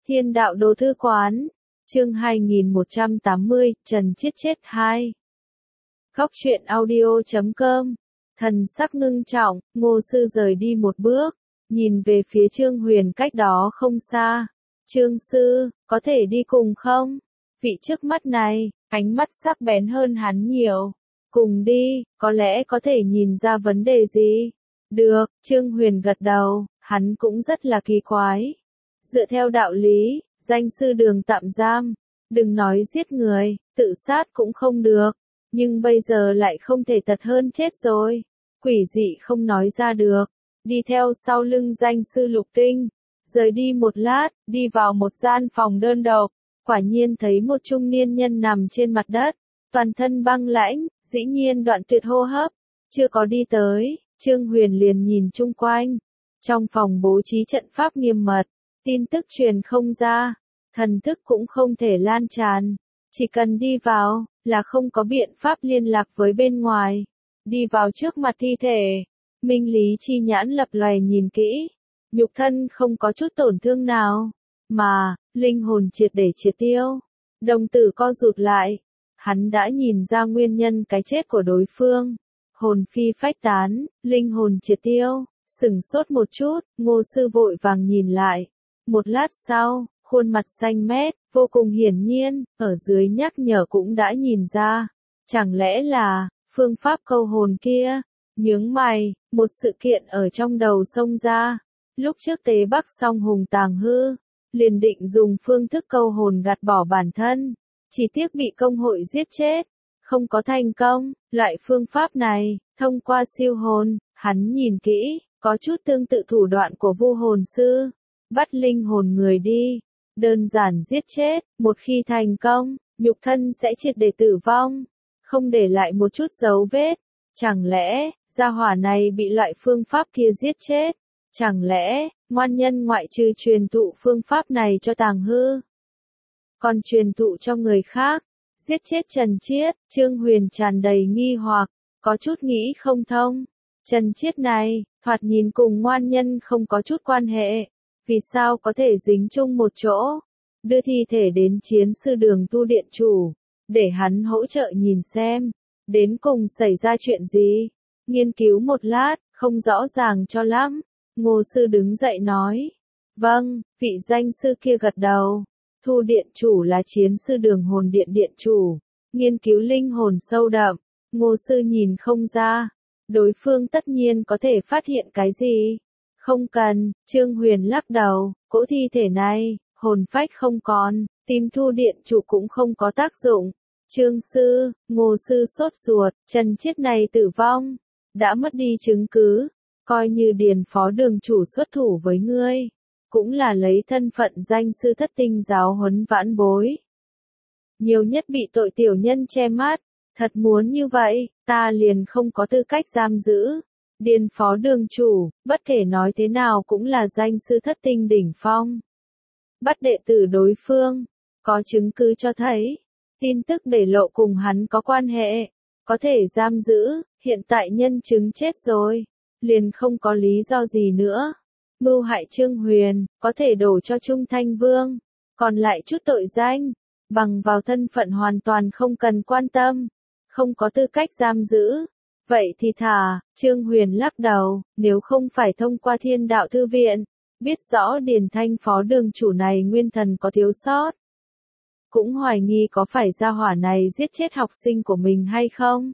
Thiên đạo đồ thư quán, chương 2180, Trần Chiết chết 2. Góc truyện audio.com. Thần sắc ngưng trọng, Ngô Sư rời đi một bước, nhìn về phía Trương Huyền cách đó không xa. Trương Sư, có thể đi cùng không? Vị trước mắt này, ánh mắt sắc bén hơn hắn nhiều. Cùng đi, có lẽ có thể nhìn ra vấn đề gì. Được, Trương Huyền gật đầu, hắn cũng rất là kỳ quái. Dựa theo đạo lý, danh sư đường tạm giam, đừng nói giết người, tự sát cũng không được, nhưng bây giờ lại không thể tật hơn chết rồi. Quỷ dị không nói ra được, đi theo sau lưng danh sư Lục Tinh, rời đi một lát, đi vào một gian phòng đơn độc, quả nhiên thấy một trung niên nhân nằm trên mặt đất, toàn thân băng lãnh, dĩ nhiên đoạn tuyệt hô hấp, chưa có đi tới, Trương Huyền liền nhìn chung quanh, trong phòng bố trí trận pháp nghiêm mật, tin tức truyền không ra, thần thức cũng không thể lan tràn, chỉ cần đi vào, là không có biện pháp liên lạc với bên ngoài. Đi vào trước mặt thi thể, minh lý chi nhãn lập lòe nhìn kỹ, nhục thân không có chút tổn thương nào, mà, linh hồn triệt để triệt tiêu. Đồng tử co rụt lại, hắn đã nhìn ra nguyên nhân cái chết của đối phương. Hồn phi phách tán, linh hồn triệt tiêu, sửng sốt một chút, Ngô Sư vội vàng nhìn lại. Một lát sau, khuôn mặt xanh mét, vô cùng hiển nhiên, ở dưới nhắc nhở cũng đã nhìn ra. Chẳng lẽ là, phương pháp câu hồn kia? Nhướng mày, một sự kiện ở trong đầu xông ra. Lúc trước Tế Bắc Song Hùng Tàng Hư, liền định dùng phương thức câu hồn gạt bỏ bản thân. Chỉ tiếc bị công hội giết chết. Không có thành công, loại phương pháp này, thông qua siêu hồn, hắn nhìn kỹ, có chút tương tự thủ đoạn của Vu Hồn Sư. Bắt linh hồn người đi, đơn giản giết chết, một khi thành công, nhục thân sẽ triệt để tử vong, không để lại một chút dấu vết. Chẳng lẽ, gia hỏa này bị loại phương pháp kia giết chết? Chẳng lẽ, ngoan nhân ngoại trừ truyền thụ phương pháp này cho Tàng Hư, còn truyền thụ cho người khác? Giết chết Trần Chiết, Trương Huyền tràn đầy nghi hoặc, có chút nghĩ không thông. Trần Chiết này, thoạt nhìn cùng ngoan nhân không có chút quan hệ, vì sao có thể dính chung một chỗ? Đưa thi thể đến chiến sư đường tu điện chủ, để hắn hỗ trợ nhìn xem, đến cùng xảy ra chuyện gì. Nghiên cứu một lát, không rõ ràng cho lắm. Ngô Sư đứng dậy nói, vâng, vị danh sư kia gật đầu. Thu điện chủ là chiến sư đường hồn điện điện chủ, nghiên cứu linh hồn sâu đậm, Ngô Sư nhìn không ra, đối phương tất nhiên có thể phát hiện cái gì. Không cần, Trương Huyền lắc đầu, cỗ thi thể này, hồn phách không còn, tìm Thu điện chủ cũng không có tác dụng. Trương Sư, Ngô Sư sốt ruột, Trần Chiết này tử vong, đã mất đi chứng cứ, coi như Điền phó đường chủ xuất thủ với ngươi, cũng là lấy thân phận danh sư thất tinh giáo huấn vãn bối. Nhiều nhất bị tội tiểu nhân che mắt, thật muốn như vậy, ta liền không có tư cách giam giữ. Điền phó đường chủ, bất kể nói thế nào cũng là danh sư thất tinh đỉnh phong. Bắt đệ tử đối phương, có chứng cứ cho thấy, tin tức để lộ cùng hắn có quan hệ, có thể giam giữ, hiện tại nhân chứng chết rồi, liền không có lý do gì nữa. Mưu hại Trương Huyền, có thể đổ cho Trung Thanh Vương, còn lại chút tội danh, bằng vào thân phận hoàn toàn không cần quan tâm, không có tư cách giam giữ. Vậy thì thả, Trương Huyền lắc đầu, nếu không phải thông qua Thiên Đạo Thư Viện, biết rõ Điền Thanh phó đường chủ này nguyên thần có thiếu sót. Cũng hoài nghi có phải gia hỏa này giết chết học sinh của mình hay không.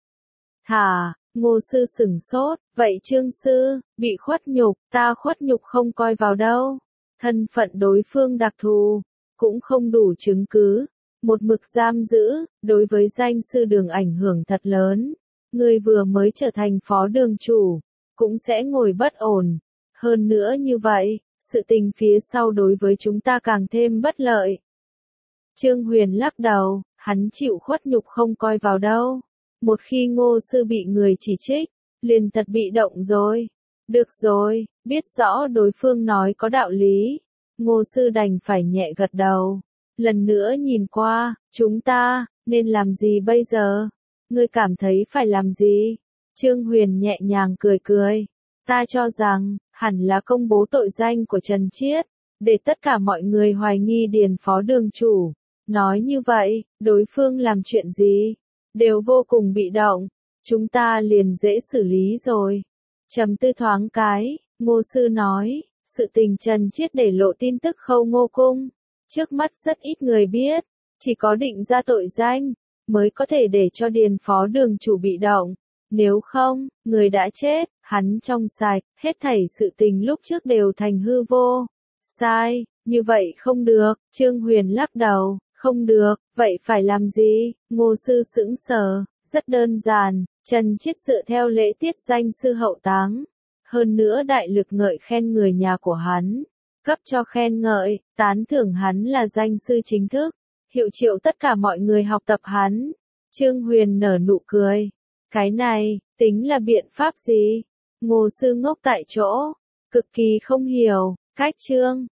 Thả, Ngô Sư sửng sốt, vậy Trương Sư, bị khuất nhục, ta khuất nhục không coi vào đâu. Thân phận đối phương đặc thù, cũng không đủ chứng cứ. Một mực giam giữ, đối với danh sư đường ảnh hưởng thật lớn. Người vừa mới trở thành phó đường chủ, cũng sẽ ngồi bất ổn. Hơn nữa như vậy, sự tình phía sau đối với chúng ta càng thêm bất lợi. Trương Huyền lắc đầu, hắn chịu khuất nhục không coi vào đâu. Một khi Ngô Sư bị người chỉ trích, liền thật bị động rồi. Được rồi, biết rõ đối phương nói có đạo lý. Ngô Sư đành phải nhẹ gật đầu. Lần nữa nhìn qua, chúng ta, nên làm gì bây giờ? Ngươi cảm thấy phải làm gì? Trương Huyền nhẹ nhàng cười cười. Ta cho rằng, hẳn là công bố tội danh của Trần Chiết. để tất cả mọi người hoài nghi Điền phó đường chủ. Nói như vậy, đối phương làm chuyện gì? Đều vô cùng bị động. Chúng ta liền dễ xử lý rồi. Trầm tư thoáng cái, Ngô Sư nói, sự tình Trần Chiết để lộ tin tức Khâu Ngô Cung. Trước mắt rất ít người biết, chỉ có định ra tội danh, mới có thể để cho Điền phó đường chủ bị động. Nếu không, người đã chết, hắn trong sạch, hết thảy sự tình lúc trước đều thành hư vô. Sai, như vậy không được, Trương Huyền lắc đầu, không được, vậy phải làm gì? Ngô Sư sững sờ, rất đơn giản, Trần Chiết dựa theo lễ tiết danh sư hậu táng. Hơn nữa đại lực ngợi khen người nhà của hắn, cấp cho khen ngợi, tán thưởng hắn là danh sư chính thức, hiệu triệu tất cả mọi người học tập hắn. Trương Huyền nở nụ cười. Cái này, tính là biện pháp gì? Ngô Sư ngốc tại chỗ, cực kỳ không hiểu, cách Trương